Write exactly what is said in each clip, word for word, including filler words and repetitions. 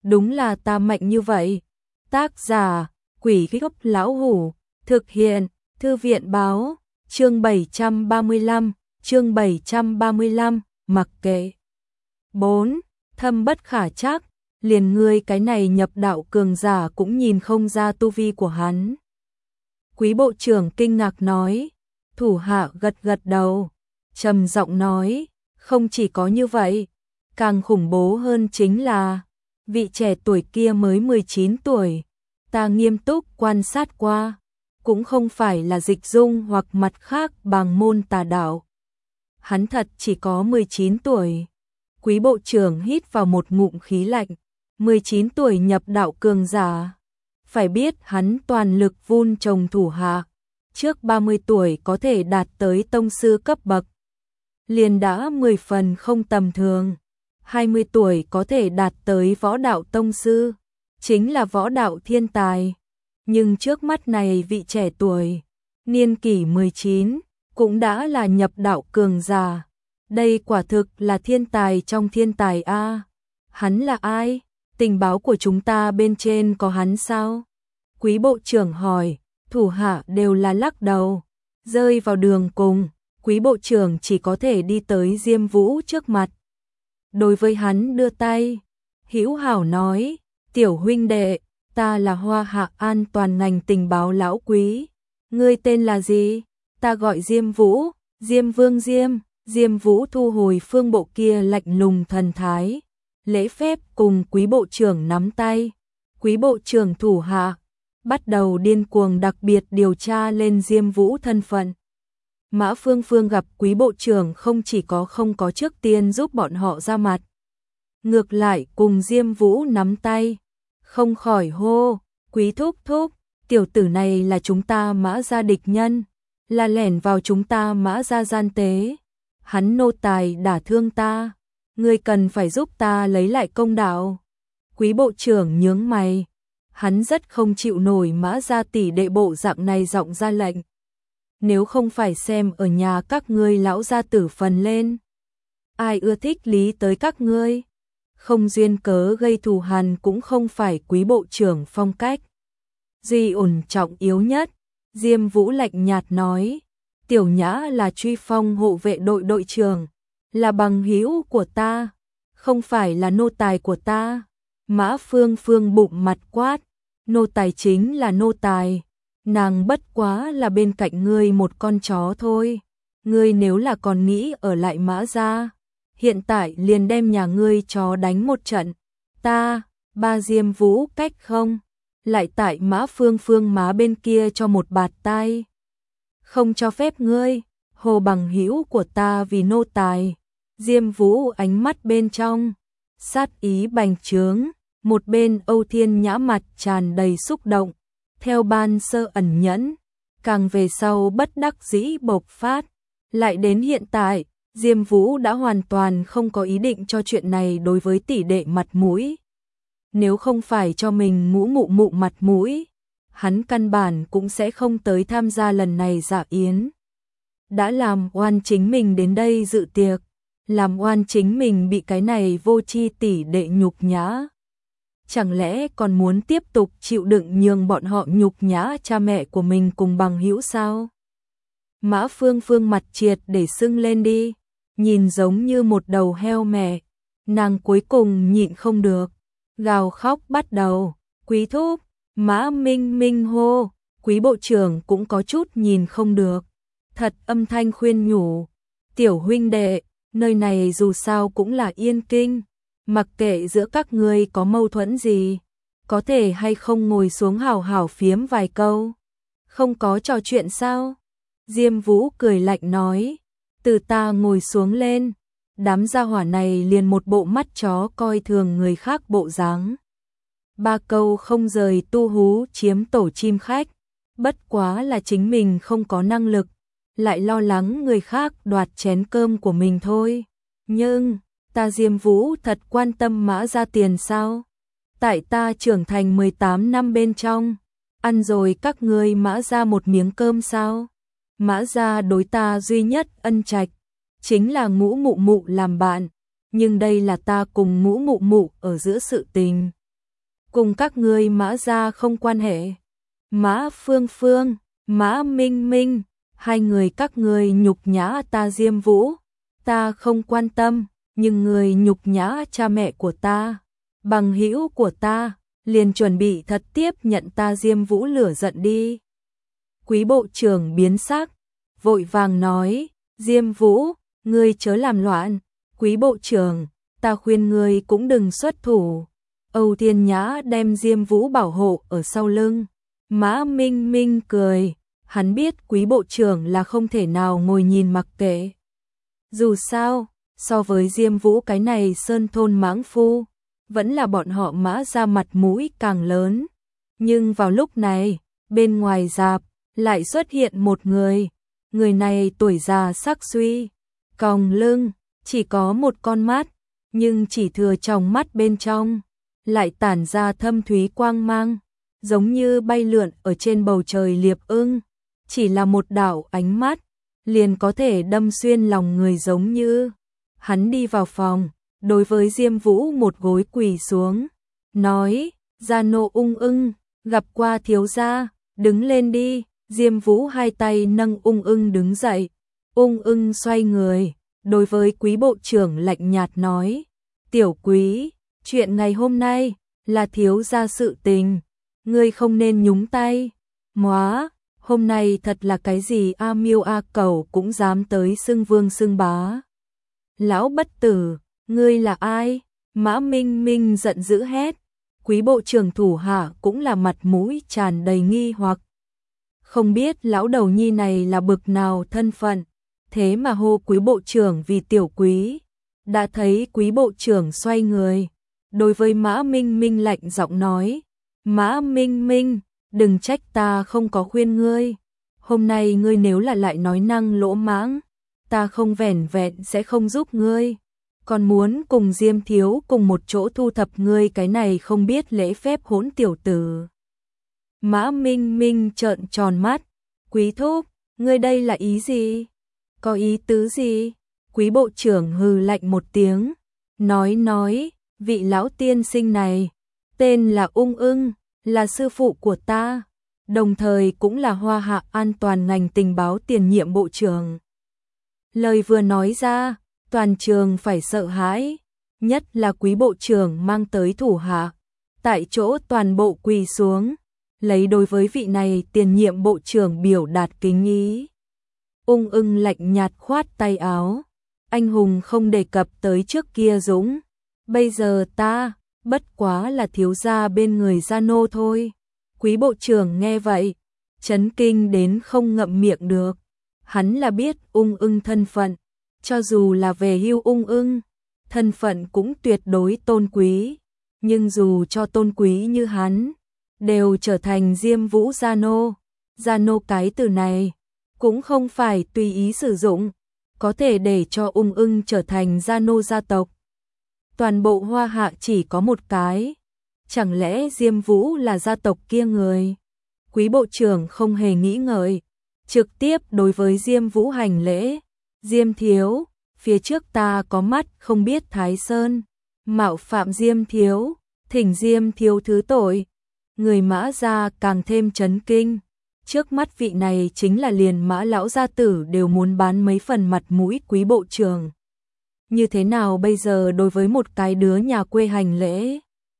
đúng là ta mạnh như vậy. Tác giả, Quỷ Gốc Lão Hủ, thực hiện, Thư viện báo, chương bảy trăm ba mươi lăm, chương bảy trăm ba mươi lăm, mặc kệ. bốn. Thâm bất khả trắc, liền ngươi cái này nhập đạo cường giả cũng nhìn không ra tu vi của hắn. Quý bộ trưởng kinh ngạc nói, thủ hạ gật gật đầu, trầm giọng nói, không chỉ có như vậy, càng khủng bố hơn chính là, vị trẻ tuổi kia mới mười chín tuổi, ta nghiêm túc quan sát qua, cũng không phải là dịch dung hoặc mặt khác bằng môn tà đạo. Hắn thật chỉ có mười chín tuổi. Quý bộ trưởng hít vào một ngụm khí lạnh, mười chín tuổi nhập đạo cường giả. Phải biết hắn toàn lực vun trồng thủ hạ, trước ba mươi tuổi có thể đạt tới tông sư cấp bậc. Liền đã mười phần không tầm thường, hai mươi tuổi có thể đạt tới võ đạo tông sư, chính là võ đạo thiên tài. Nhưng trước mắt này vị trẻ tuổi, niên kỷ mười chín, cũng đã là nhập đạo cường giả. Đây quả thực là thiên tài trong thiên tài a. Hắn là ai? Tình báo của chúng ta bên trên có hắn sao? Quý bộ trưởng hỏi, thủ hạ đều là lắc đầu. Rơi vào đường cùng, quý bộ trưởng chỉ có thể đi tới Diêm Vũ trước mặt. Đối với hắn đưa tay, hữu hảo nói, tiểu huynh đệ, ta là Hoa Hạ an toàn ngành tình báo lão Quý. Ngươi tên là gì? Ta gọi Diêm Vũ, Diêm Vương Diêm. Diêm Vũ thu hồi phương bộ kia lạnh lùng thần thái, lễ phép cùng quý bộ trưởng nắm tay. Quý bộ trưởng thủ hạ bắt đầu điên cuồng đặc biệt điều tra lên Diêm Vũ thân phận. Mã Phương Phương gặp quý bộ trưởng không chỉ có không có trước tiên giúp bọn họ ra mặt, ngược lại cùng Diêm Vũ nắm tay, không khỏi hô, quý thúc thúc, tiểu tử này là chúng ta Mã gia địch nhân, là lẻn vào chúng ta Mã gia gian tế. Hắn nô tài đả thương ta, ngươi cần phải giúp ta lấy lại công đạo. Quý bộ trưởng nhướng mày, hắn rất không chịu nổi Mã gia tỷ đệ bộ dạng này giọng ra lệnh. Nếu không phải xem ở nhà các ngươi lão gia tử phần lên, ai ưa thích lý tới các ngươi, không duyên cớ gây thù hằn cũng không phải quý bộ trưởng phong cách. Duy ổn trọng yếu nhất, Diêm Vũ lạnh nhạt nói, tiểu Nhã là truy phong hộ vệ đội đội trưởng, là bằng hữu của ta, không phải là nô tài của ta. Mã Phương Phương bụng mặt quát, nô tài chính là nô tài, nàng bất quá là bên cạnh ngươi một con chó thôi. Ngươi nếu là còn nghĩ ở lại Mã gia, hiện tại liền đem nhà ngươi chó đánh một trận. Ta, ba Diêm Vũ cách không, lại tại Mã Phương Phương má bên kia cho một bạt tai. Không cho phép ngươi, hồ bằng hữu của ta vì nô tài. Diêm Vũ ánh mắt bên trong, sát ý bành trướng, một bên Âu Thiên Nhã mặt tràn đầy xúc động, theo ban sơ ẩn nhẫn, càng về sau bất đắc dĩ bộc phát. Lại đến hiện tại, Diêm Vũ đã hoàn toàn không có ý định cho chuyện này đối với tỷ đệ mặt mũi. Nếu không phải cho mình mũ mụ mụ mặt mũi, hắn căn bản cũng sẽ không tới tham gia lần này dạ yến. Đã làm oan chính mình đến đây dự tiệc, làm oan chính mình bị cái này vô tri tỷ đệ nhục nhã. Chẳng lẽ còn muốn tiếp tục chịu đựng nhường bọn họ nhục nhã cha mẹ của mình cùng bằng hữu sao? Mã Phương Phương mặt triệt để sưng lên đi, nhìn giống như một đầu heo mẹ. Nàng cuối cùng nhịn không được, gào khóc bắt đầu, quý thúc. Mã Minh Minh hô, quý bộ trưởng cũng có chút nhìn không được, thật âm thanh khuyên nhủ, tiểu huynh đệ, nơi này dù sao cũng là yên kinh, mặc kệ giữa các ngươi có mâu thuẫn gì, có thể hay không ngồi xuống hào hào phiếm vài câu. Không có trò chuyện sao? Diêm Vũ cười lạnh nói, từ ta ngồi xuống lên, đám gia hỏa này liền một bộ mắt chó coi thường người khác bộ dáng. Ba câu không rời tu hú chiếm tổ chim khách, bất quá là chính mình không có năng lực, lại lo lắng người khác đoạt chén cơm của mình thôi. Nhưng, ta Diêm Vũ thật quan tâm Mã gia tiền sao? Tại ta trưởng thành mười tám năm bên trong, ăn rồi các ngươi Mã gia một miếng cơm sao? Mã gia đối ta duy nhất ân trạch, chính là ngũ mụ mụ làm bạn, nhưng đây là ta cùng ngũ mụ mụ ở giữa sự tình. cùng các ngươi Mã gia không quan hệ. Mã Phương Phương, Mã Minh Minh, hai người các ngươi nhục nhã ta Diêm Vũ, ta không quan tâm, nhưng người nhục nhã cha mẹ của ta, bằng hữu của ta, liền chuẩn bị thật tiếp nhận ta Diêm Vũ lửa giận đi. Quý bộ trưởng biến sắc, vội vàng nói, Diêm Vũ, ngươi chớ làm loạn, Quý bộ trưởng, ta khuyên ngươi cũng đừng xuất thủ. Âu Thiên Nhã đem Diêm Vũ bảo hộ ở sau lưng. Mã Minh Minh cười, hắn biết Quý bộ trưởng là không thể nào ngồi nhìn mặc kệ. Dù sao, so với Diêm Vũ cái này sơn thôn mãng phu, vẫn là bọn họ Mã ra mặt mũi càng lớn. Nhưng vào lúc này, bên ngoài rạp, lại xuất hiện một người. Người này tuổi già sắc suy, còng lưng, chỉ có một con mắt, nhưng chỉ thừa tròng mắt bên trong, lại tản ra thâm thúy quang mang, giống như bay lượn ở trên bầu trời liệp ưng. Chỉ là một đạo ánh mắt, liền có thể đâm xuyên lòng người giống như. Hắn đi vào phòng, đối với Diêm Vũ một gối quỳ xuống, nói, gia nô Ung Ưng, gặp qua thiếu gia, đứng lên đi. Diêm Vũ hai tay nâng Ung Ưng đứng dậy, Ung Ưng xoay người, đối với Quý bộ trưởng lạnh nhạt nói, tiểu Quý, chuyện ngày hôm nay là thiếu gia sự tình, ngươi không nên nhúng tay. Móa, hôm nay thật là cái gì a miêu a cẩu cũng dám tới xưng vương xưng bá. Lão bất tử, ngươi là ai? Mã Minh Minh giận dữ hét. Quý bộ trưởng thủ hạ cũng là mặt mũi tràn đầy nghi hoặc. Không biết lão đầu nhi này là bực nào thân phận, thế mà hô Quý bộ trưởng vì tiểu Quý. Đã thấy Quý bộ trưởng xoay người, đối với Mã Minh Minh lạnh giọng nói, Mã Minh Minh, đừng trách ta không có khuyên ngươi. Hôm nay ngươi nếu là lại nói năng lỗ mãng, ta không vẻn vẹn sẽ không giúp ngươi, còn muốn cùng Diêm thiếu cùng một chỗ thu thập ngươi cái này không biết lễ phép hỗn tiểu tử. Mã Minh Minh trợn tròn mắt, Quý thúc, ngươi đây là ý gì? Có ý tứ gì? Quý bộ trưởng hừ lạnh một tiếng, nói nói, vị lão tiên sinh này, tên là Ung Ưng, là sư phụ của ta, đồng thời cũng là Hoa Hạ an toàn ngành tình báo tiền nhiệm bộ trưởng. Lời vừa nói ra, toàn trường phải sợ hãi, nhất là Quý bộ trưởng mang tới thủ hạ, tại chỗ toàn bộ quỳ xuống, lấy đối với vị này tiền nhiệm bộ trưởng biểu đạt kính ý. Ung Ưng lạnh nhạt khoát tay áo, anh hùng không đề cập tới trước kia dũng, bây giờ ta, bất quá là thiếu gia bên người gia nô thôi. Quý bộ trưởng nghe vậy, chấn kinh đến không ngậm miệng được, hắn là biết Ung Ưng thân phận, cho dù là về hưu Ung Ưng, thân phận cũng tuyệt đối tôn quý, nhưng dù cho tôn quý như hắn, đều trở thành Diêm Vũ gia nô. Gia nô cái từ này cũng không phải tùy ý sử dụng, có thể để cho Ung Ưng trở thành gia nô gia tộc. Toàn bộ Hoa Hạ chỉ có một cái, chẳng lẽ Diêm Vũ là gia tộc kia người? Quý bộ trưởng không hề nghĩ ngợi, trực tiếp đối với Diêm Vũ hành lễ. Diêm thiếu, phía trước ta có mắt không biết Thái Sơn, mạo phạm Diêm thiếu, thỉnh Diêm thiếu thứ tội. Người Mã gia càng thêm chấn kinh, trước mắt vị này chính là liền Mã lão gia tử đều muốn bán mấy phần mặt mũi Quý bộ trưởng. Như thế nào bây giờ đối với một cái đứa nhà quê hành lễ?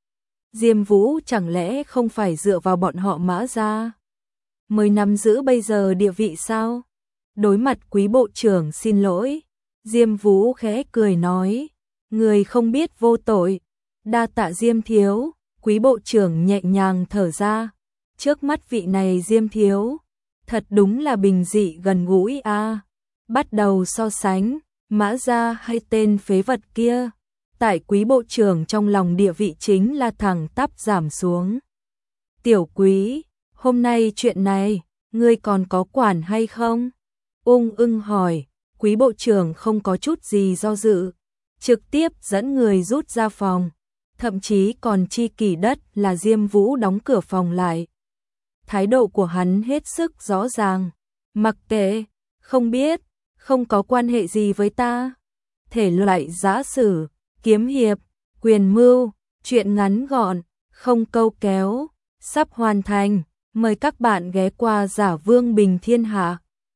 Diêm Vũ chẳng lẽ không phải dựa vào bọn họ Mã gia mới nắm giữ bây giờ địa vị sao? Đối mặt Quý bộ trưởng xin lỗi, Diêm Vũ khẽ cười nói, người không biết vô tội, đa tạ Diêm thiếu. Quý bộ trưởng nhẹ nhàng thở ra, trước mắt vị này Diêm thiếu, thật đúng là bình dị gần gũi a. À. Bắt đầu so sánh, Mã gia hay tên phế vật kia, tại Quý bộ trưởng trong lòng địa vị chính là thẳng tắp giảm xuống. Tiểu Quý, hôm nay chuyện này, ngươi còn có quản hay không? Ung Ưng hỏi. Quý bộ trưởng không có chút gì do dự, trực tiếp dẫn người rút ra phòng, thậm chí còn chi kỷ đất là Diêm Vũ đóng cửa phòng lại. Thái độ của hắn hết sức rõ ràng, mặc kệ, không biết, không có quan hệ gì với ta. Thể loại giã sử, kiếm hiệp, quyền mưu, chuyện ngắn gọn, không câu kéo, sắp hoàn thành. Mời các bạn ghé qua Giả Vương Bình Thiên Hạ.